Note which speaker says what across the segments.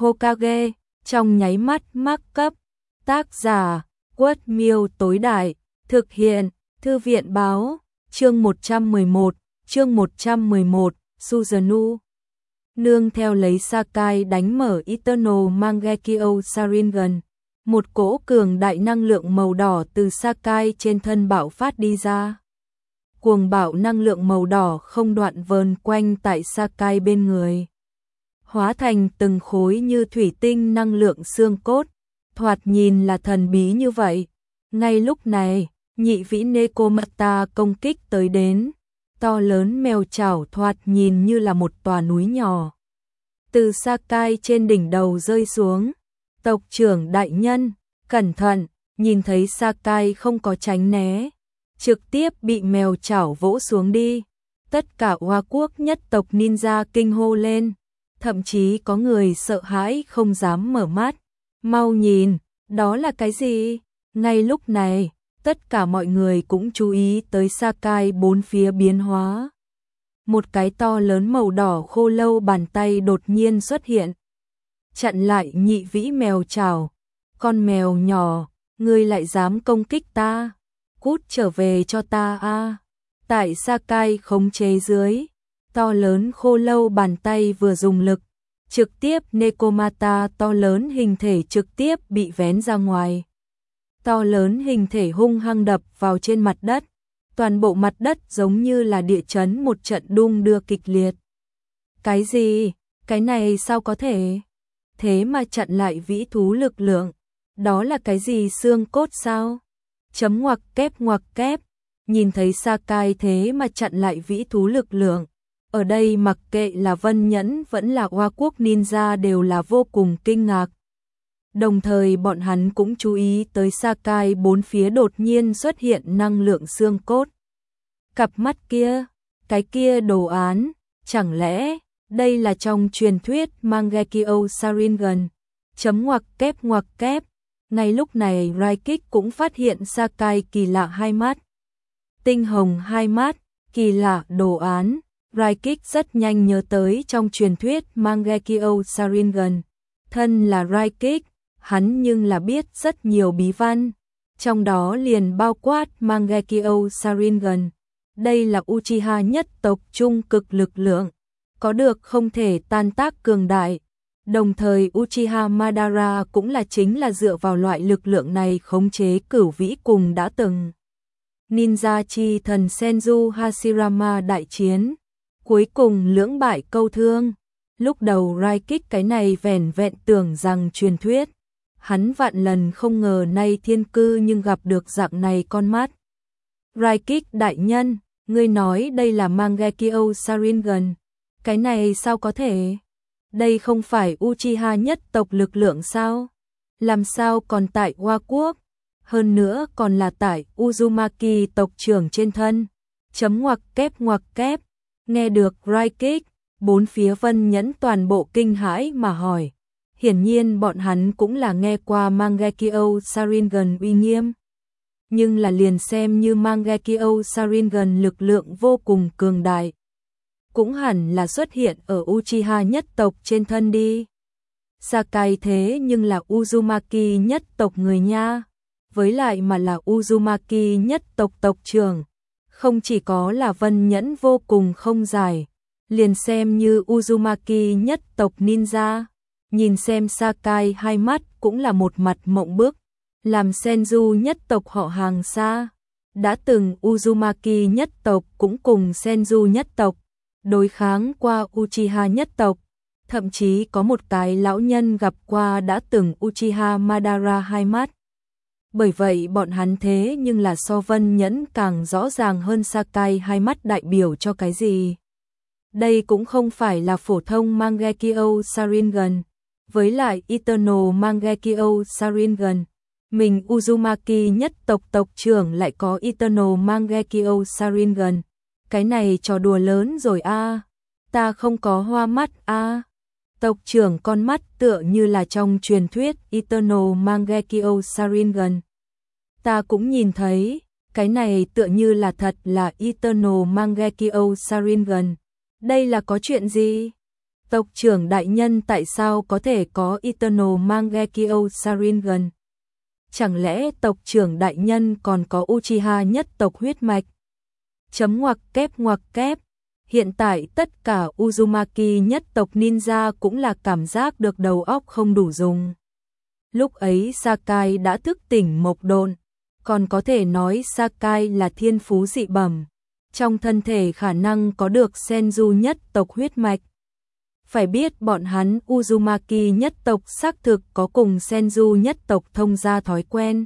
Speaker 1: Hokage, trong nháy mắt mắc cấp. Tác giả, Quất Miêu tối đại, thực hiện, Thư viện báo, chương 111, Susanoo. Nương theo lấy Sakai đánh mở Eternal Mangekyo Sharingan, một cỗ cường đại năng lượng màu đỏ từ Sakai trên thân bạo phát đi ra. Cuồng bạo năng lượng màu đỏ không đoạn vờn quanh tại Sakai bên người, hóa thành từng khối như thủy tinh năng lượng xương cốt, thoạt nhìn là thần bí như vậy. Ngay lúc này, nhị vĩ Nekomata công kích tới đến, to lớn mèo chảo thoạt nhìn như là một tòa núi nhỏ. Từ Sakai trên đỉnh đầu rơi xuống, tộc trưởng đại nhân, cẩn thận, nhìn thấy Sakai không có tránh né, trực tiếp bị mèo chảo vỗ xuống đi. Tất cả Hoa Quốc nhất tộc ninja kinh hô lên, thậm chí có người sợ hãi không dám mở mắt. Mau nhìn, đó là cái gì? Ngay lúc này, tất cả mọi người cũng chú ý tới Sakai bốn phía biến hóa. Một cái to lớn màu đỏ khô lâu bàn tay đột nhiên xuất hiện, chặn lại nhị vĩ mèo chảo. Con mèo nhỏ, ngươi lại dám công kích ta? Cút trở về cho ta a! Tại Sakai khống chế dưới, to lớn khô lâu bàn tay vừa dùng lực, trực tiếp Nekomata to lớn hình thể trực tiếp bị vén ra ngoài. To lớn hình thể hung hăng đập vào trên mặt đất, toàn bộ mặt đất giống như là địa chấn một trận đung đưa kịch liệt. Cái gì? Cái này sao có thể? Thế mà chặn lại vĩ thú lực lượng, đó là cái gì, xương cốt sao? Chấm ngoặc kép, nhìn thấy Sakai thế mà chặn lại vĩ thú lực lượng. Ở đây mặc kệ là Vân Nhẫn vẫn là Hoa Quốc ninja đều là vô cùng kinh ngạc. Đồng thời bọn hắn cũng chú ý tới Sakai bốn phía đột nhiên xuất hiện năng lượng xương cốt. Cặp mắt kia, cái kia đồ án, chẳng lẽ đây là trong truyền thuyết Mangekyo Sharingan? Chấm ngoặc kép. Ngay lúc này Raikik cũng phát hiện Sakai kỳ lạ hai mắt. Tinh hồng hai mắt, kỳ lạ đồ án. Raikik rất nhanh nhớ tới trong truyền thuyết Mangekyo Sharingan. Thân là Raikik, hắn nhưng là biết rất nhiều bí văn, trong đó liền bao quát Mangekyo Sharingan. Đây là Uchiha nhất tộc trung cực lực lượng, có được không thể tan tác cường đại. Đồng thời Uchiha Madara cũng là chính là dựa vào loại lực lượng này khống chế cửu vĩ cùng đã từng ninja chi thần Senju Hashirama đại chiến, cuối cùng lưỡng bại câu thương. Lúc đầu Raikik cái này vẻn vẹn tưởng rằng truyền thuyết, hắn vạn lần không ngờ nay thiên cư nhưng gặp được dạng này con mắt. Raikik đại nhân, ngươi nói đây là Mangekyo Sharingan, cái này sao có thể? Đây không phải Uchiha nhất tộc lực lượng sao? Làm sao còn tại Hoa Quốc? Hơn nữa còn là tại Uzumaki tộc trưởng trên thân. Chấm ngoặc kép. Nghe được Raikik, bốn phía Vân Nhẫn toàn bộ kinh hãi mà hỏi. Hiển nhiên bọn hắn cũng là nghe qua Mangekyo Sharingan uy nghiêm. Nhưng là liền xem như Mangekyo Sharingan lực lượng vô cùng cường đại, cũng hẳn là xuất hiện ở Uchiha nhất tộc trên thân đi. Sakai thế nhưng là Uzumaki nhất tộc người nha, với lại mà là Uzumaki nhất tộc tộc trưởng. Không chỉ có là Vân Nhẫn vô cùng không giải, liền xem như Uzumaki nhất tộc ninja, nhìn xem Sakai hai mắt cũng là một mặt mộng bức. Làm Senju nhất tộc họ hàng xa, đã từng Uzumaki nhất tộc cũng cùng Senju nhất tộc đối kháng qua Uchiha nhất tộc, thậm chí có một cái lão nhân gặp qua đã từng Uchiha Madara hai mắt. Bởi vậy bọn hắn thế nhưng là so Vân Nhẫn càng rõ ràng hơn Sakai hai mắt đại biểu cho cái gì. Đây cũng không phải là phổ thông Mangekyo Sharingan, với lại Eternal Mangekyo Sharingan, mình Uzumaki nhất tộc tộc trưởng lại có Eternal Mangekyo Sharingan. Cái này trò đùa lớn rồi a. Ta không có hoa mắt a. Tộc trưởng con mắt tựa như là trong truyền thuyết Eternal Mangekyo Sharingan. Ta cũng nhìn thấy, cái này tựa như là thật là Eternal Mangekyo Sharingan. Đây là có chuyện gì? Tộc trưởng đại nhân tại sao có thể có Eternal Mangekyo Sharingan? Chẳng lẽ tộc trưởng đại nhân còn có Uchiha nhất tộc huyết mạch? Chấm ngoặc kép. Hiện tại tất cả Uzumaki nhất tộc ninja cũng là cảm giác được đầu óc không đủ dùng. Lúc ấy Sakai đã thức tỉnh mộc độn, còn có thể nói Sakai là thiên phú dị bẩm, trong thân thể khả năng có được Senju nhất tộc huyết mạch. Phải biết bọn hắn Uzumaki nhất tộc xác thực có cùng Senju nhất tộc thông gia thói quen.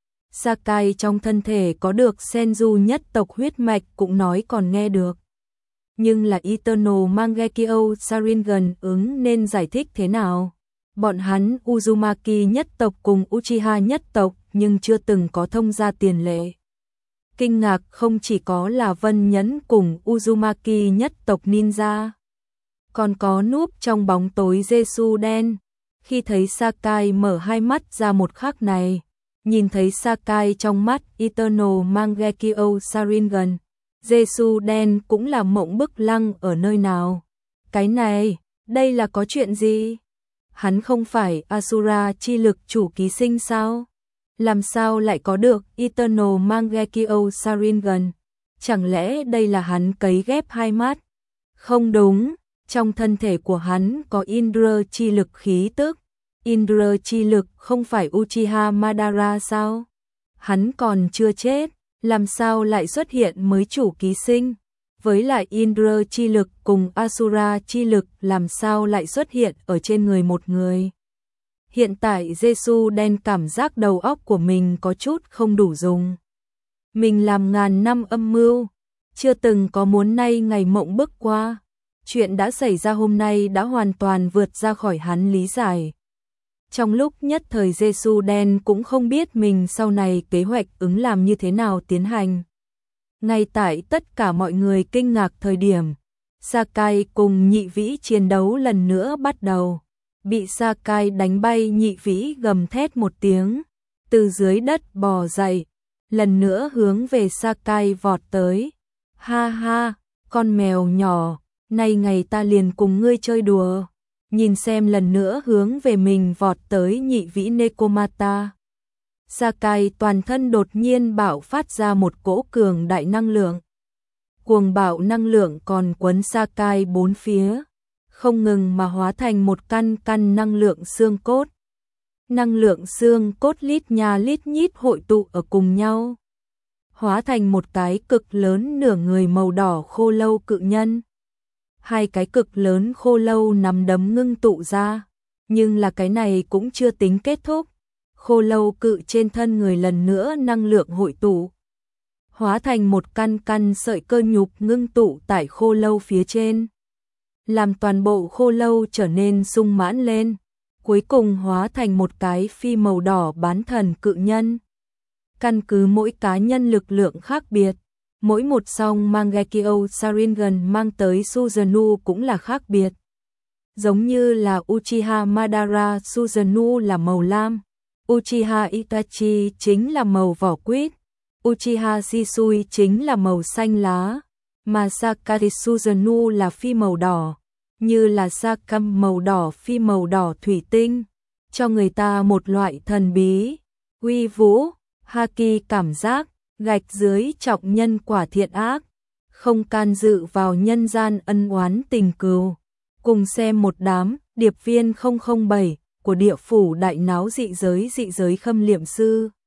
Speaker 1: Sakai trong thân thể có được Senju nhất tộc huyết mạch cũng nói còn nghe được. Nhưng là Eternal Mangekyo Sharingan ứng nên giải thích thế nào? Bọn hắn Uzumaki nhất tộc cùng Uchiha nhất tộc nhưng chưa từng có thông gia tiền lệ. Kinh ngạc không chỉ có là Vân Nhẫn cùng Uzumaki nhất tộc ninja, còn có núp trong bóng tối Jesu đen. Khi thấy Sakai mở hai mắt ra một khắc này, nhìn thấy Sakai trong mắt Eternal Mangekyo Sharingan, Jesu đen cũng là mộng bức lăng ở nơi nào. Cái này, đây là có chuyện gì? Hắn không phải Asura chi lực chủ ký sinh sao? Làm sao lại có được Eternal Mangekyo Sharingan? Chẳng lẽ đây là hắn cấy ghép hai mắt? Không đúng, trong thân thể của hắn có Indra chi lực khí tức. Indra chi lực không phải Uchiha Madara sao? Hắn còn chưa chết, làm sao lại xuất hiện mới chủ ký sinh? Với lại Indra chi lực cùng Asura chi lực làm sao lại xuất hiện ở trên người một người? Hiện tại Jesu đen cảm giác đầu óc của mình có chút không đủ dùng. Mình làm ngàn năm âm mưu, chưa từng có muốn nay ngày mộng bức qua. Chuyện đã xảy ra hôm nay đã hoàn toàn vượt ra khỏi hắn lý giải. Trong lúc nhất thời Jesu đen cũng không biết mình sau này kế hoạch ứng làm như thế nào tiến hành. Ngay tại tất cả mọi người kinh ngạc thời điểm, Sakai cùng Nhị Vĩ chiến đấu lần nữa bắt đầu. Bị Sakai đánh bay, Nhị Vĩ gầm thét một tiếng, từ dưới đất bò dậy, lần nữa hướng về Sakai vọt tới. Ha ha, con mèo nhỏ, nay ngày ta liền cùng ngươi chơi đùa. Nhìn xem lần nữa hướng về mình vọt tới Nhị Vĩ Nekomata. Sakai toàn thân đột nhiên bạo phát ra một cỗ cường đại năng lượng. Cuồng bạo năng lượng còn quấn Sakai bốn phía, không ngừng mà hóa thành một căn năng lượng xương cốt. Năng lượng xương cốt lít nha lít nhít hội tụ ở cùng nhau, hóa thành một cái cực lớn nửa người màu đỏ khô lâu cự nhân. Hai cái cực lớn khô lâu nắm đấm ngưng tụ ra, nhưng là cái này cũng chưa tính kết thúc. Khô lâu cự trên thân người lần nữa năng lượng hội tụ, hóa thành một căn sợi cơ nhục ngưng tụ tại khô lâu phía trên, làm toàn bộ khô lâu trở nên sung mãn lên, cuối cùng hóa thành một cái phi màu đỏ bán thần cự nhân. Căn cứ mỗi cá nhân lực lượng khác biệt, mỗi một song Mangekyo Sharingan mang tới Susanoo cũng là khác biệt. Giống như là Uchiha Madara Susanoo là màu lam, Uchiha Itachi chính là màu vỏ quýt, Uchiha Shisui chính là màu xanh lá, mà Sakai Susanoo là phi màu đỏ, như là Sakam màu đỏ phi màu đỏ thủy tinh, cho người ta một loại thần bí, uy vũ, haki cảm giác, gạch dưới trọng nhân quả thiện ác, không can dự vào nhân gian ân oán tình cừu. Cùng xem một đám điệp viên 007 của địa phủ đại náo dị giới khâm liệm sư.